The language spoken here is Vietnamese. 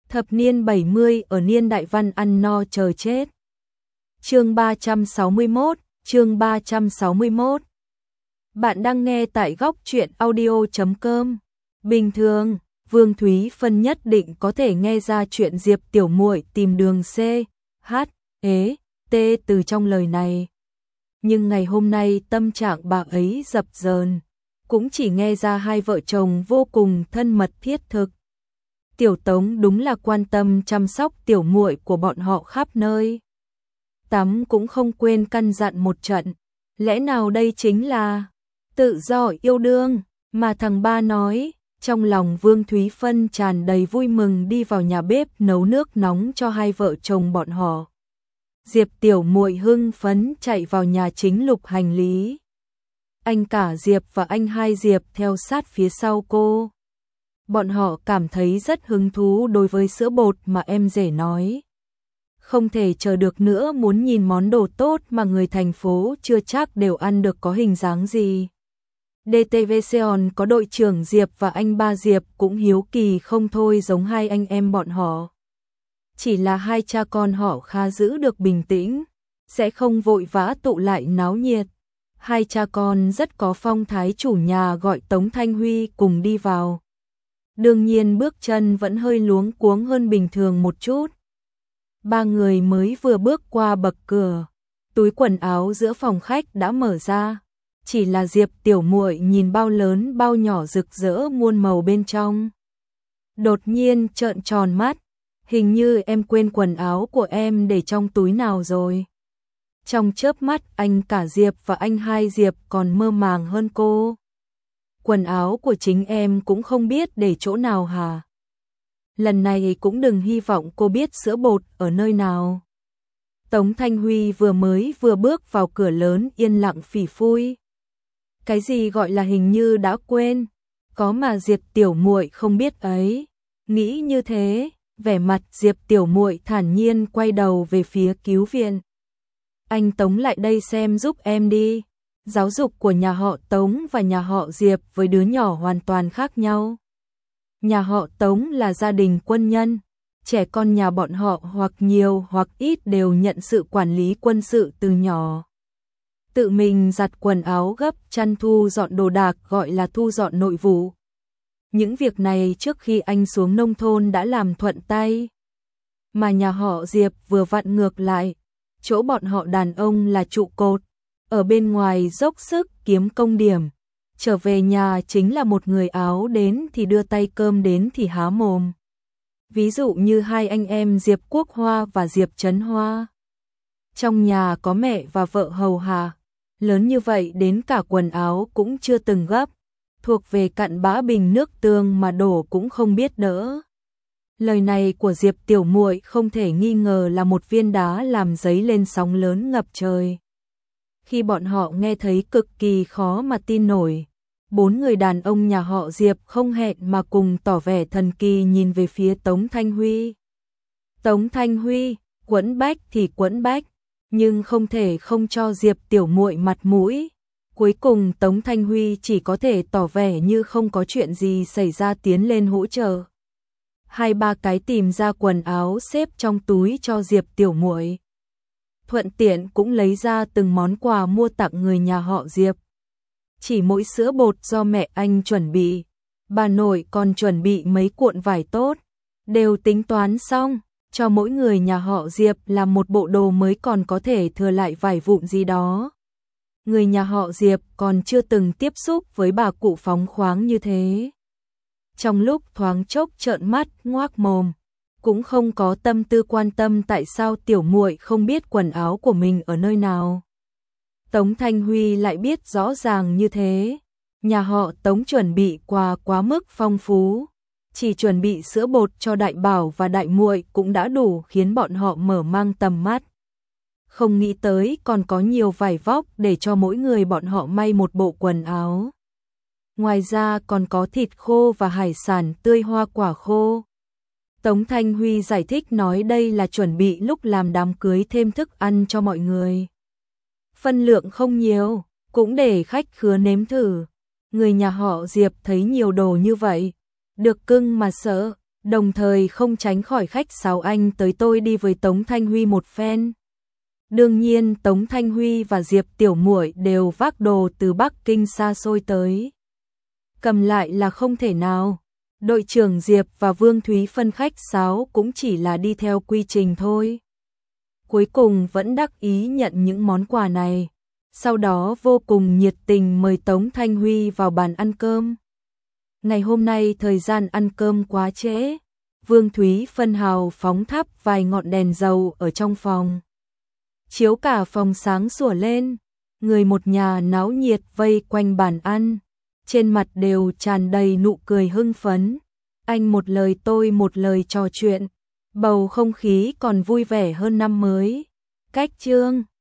Thập niên 70 ở niên đại văn ăn no chờ chết. Chương 361, chương 361. Bạn đang nghe tại góc truyện audio.com. Bình thường, Vương Thúy Phân nhất định có thể nghe ra chuyện Diệp tiểu muội tìm đường C, H, E, T từ trong lời này. Nhưng ngày hôm nay tâm trạng bà ấy dập dờn, cũng chỉ nghe ra hai vợ chồng vô cùng thân mật thiết thực. Tiểu Tống đúng là quan tâm chăm sóc tiểu muội của bọn họ khắp nơi. Tắm cũng không quên căn dặn một trận, lẽ nào đây chính là tự do yêu đương mà thằng ba nói. Trong lòng Vương Thúy Phân tràn đầy vui mừng đi vào nhà bếp nấu nước nóng cho hai vợ chồng bọn họ. Diệp tiểu muội hưng phấn chạy vào nhà chính lục hành lý. Anh cả Diệp và anh hai Diệp theo sát phía sau cô. Bọn họ cảm thấy rất hứng thú đối với sữa bột mà em rể nói. Không thể chờ được nữa, muốn nhìn món đồ tốt mà người thành phố chưa chắc đều ăn được có hình dáng gì. DTVCon có đội trưởng Diệp và anh ba Diệp cũng hiếu kỳ không thôi, giống hai anh em bọn họ. Chỉ là hai cha con họ khá giữ được bình tĩnh, sẽ không vội vã tụ lại náo nhiệt. Hai cha con rất có phong thái, chủ nhà gọi Tống Thanh Huy cùng đi vào. Đương nhiên bước chân vẫn hơi luống cuống hơn bình thường một chút. Ba người mới vừa bước qua bậc cửa, túi quần áo giữa phòng khách đã mở ra. Chỉ là Diệp tiểu muội nhìn bao lớn bao nhỏ rực rỡ muôn màu bên trong. Đột nhiên trợn tròn mắt, hình như em quên quần áo của em để trong túi nào rồi. Trong chớp mắt anh cả Diệp và anh hai Diệp còn mơ màng hơn cô. Quần áo của chính em cũng không biết để chỗ nào hả? Lần này cũng đừng hy vọng cô biết sữa bột ở nơi nào. Tống Thanh Huy vừa bước vào cửa lớn yên lặng phỉ phui. Cái gì gọi là hình như đã quên, có mà Diệp tiểu muội không biết ấy. Nghĩ như thế, vẻ mặt Diệp tiểu muội thản nhiên quay đầu về phía cứu viện. Anh Tống lại đây xem giúp em đi. Giáo dục của nhà họ Tống và nhà họ Diệp với đứa nhỏ hoàn toàn khác nhau. Nhà họ Tống là gia đình quân nhân, trẻ con nhà bọn họ hoặc nhiều hoặc ít đều nhận sự quản lý quân sự từ nhỏ. Tự mình giặt quần áo, gấp chăn, thu dọn đồ đạc gọi là thu dọn nội vụ. Những việc này trước khi anh xuống nông thôn đã làm thuận tay. Mà nhà họ Diệp vừa vặn ngược lại, chỗ bọn họ đàn ông là trụ cột, ở bên ngoài dốc sức kiếm công điểm, trở về nhà chính là một người áo đến thì đưa tay, cơm đến thì há mồm. Ví dụ như hai anh em Diệp Quốc Hoa và Diệp Trấn Hoa. Trong nhà có mẹ và vợ hầu hạ, lớn như vậy đến cả quần áo cũng chưa từng gấp, thuộc về cặn bã bình nước tương mà đổ cũng không biết đỡ. Lời này của Diệp tiểu muội không thể nghi ngờ là một viên đá làm dấy lên sóng lớn ngập trời. Khi bọn họ nghe thấy cực kỳ khó mà tin nổi. Bốn người đàn ông nhà họ Diệp không hẹn mà cùng tỏ vẻ thần kỳ nhìn về phía Tống Thanh Huy. Tống Thanh Huy, quẫn bách thì quẫn bách, nhưng không thể không cho Diệp tiểu muội mặt mũi. Cuối cùng Tống Thanh Huy chỉ có thể tỏ vẻ như không có chuyện gì xảy ra, tiến lên hỗ trợ. Hai ba cái tìm ra quần áo xếp trong túi cho Diệp tiểu muội. Thuận tiện cũng lấy ra từng món quà mua tặng người nhà họ Diệp. Chỉ mỗi sữa bột do mẹ anh chuẩn bị, bà nội còn chuẩn bị mấy cuộn vải tốt, đều tính toán xong, cho mỗi người nhà họ Diệp làm một bộ đồ mới, còn có thể thừa lại vải vụn gì đó. Người nhà họ Diệp còn chưa từng tiếp xúc với bà cụ phóng khoáng như thế. Trong lúc thoáng chốc trợn mắt ngoác mồm, cũng không có tâm tư quan tâm tại sao tiểu muội không biết quần áo của mình ở nơi nào. Tống Thanh Huy lại biết rõ ràng như thế. Nhà họ Tống chuẩn bị quà quá mức phong phú, chỉ chuẩn bị sữa bột cho đại bảo và đại muội cũng đã đủ khiến bọn họ mở mang tầm mắt. Không nghĩ tới còn có nhiều vải vóc để cho mỗi người bọn họ may một bộ quần áo. Ngoài ra còn có thịt khô và hải sản tươi, hoa quả khô. Tống Thanh Huy giải thích nói đây là chuẩn bị lúc làm đám cưới thêm thức ăn cho mọi người. Phân lượng không nhiều, cũng để khách khứa nếm thử. Người nhà họ Diệp thấy nhiều đồ như vậy, được cưng mà sợ, đồng thời không tránh khỏi khách sáo anh tới tôi đi với Tống Thanh Huy một phen. Đương nhiên Tống Thanh Huy và Diệp Tiểu Muội đều vác đồ từ Bắc Kinh xa xôi tới. Cầm lại là không thể nào. Đội trưởng Diệp và Vương Thúy phân khách sáo cũng chỉ là đi theo quy trình thôi. Cuối cùng vẫn đắc ý nhận những món quà này. Sau đó vô cùng nhiệt tình mời Tống Thanh Huy vào bàn ăn cơm. Ngày hôm nay thời gian ăn cơm quá trễ. Vương Thúy phân hào phóng thắp vài ngọn đèn dầu ở trong phòng. Chiếu cả phòng sáng sủa lên. Người một nhà náo nhiệt vây quanh bàn ăn. Trên mặt đều tràn đầy nụ cười hưng phấn. Anh một lời tôi một lời trò chuyện. Bầu không khí còn vui vẻ hơn năm mới. Cách chương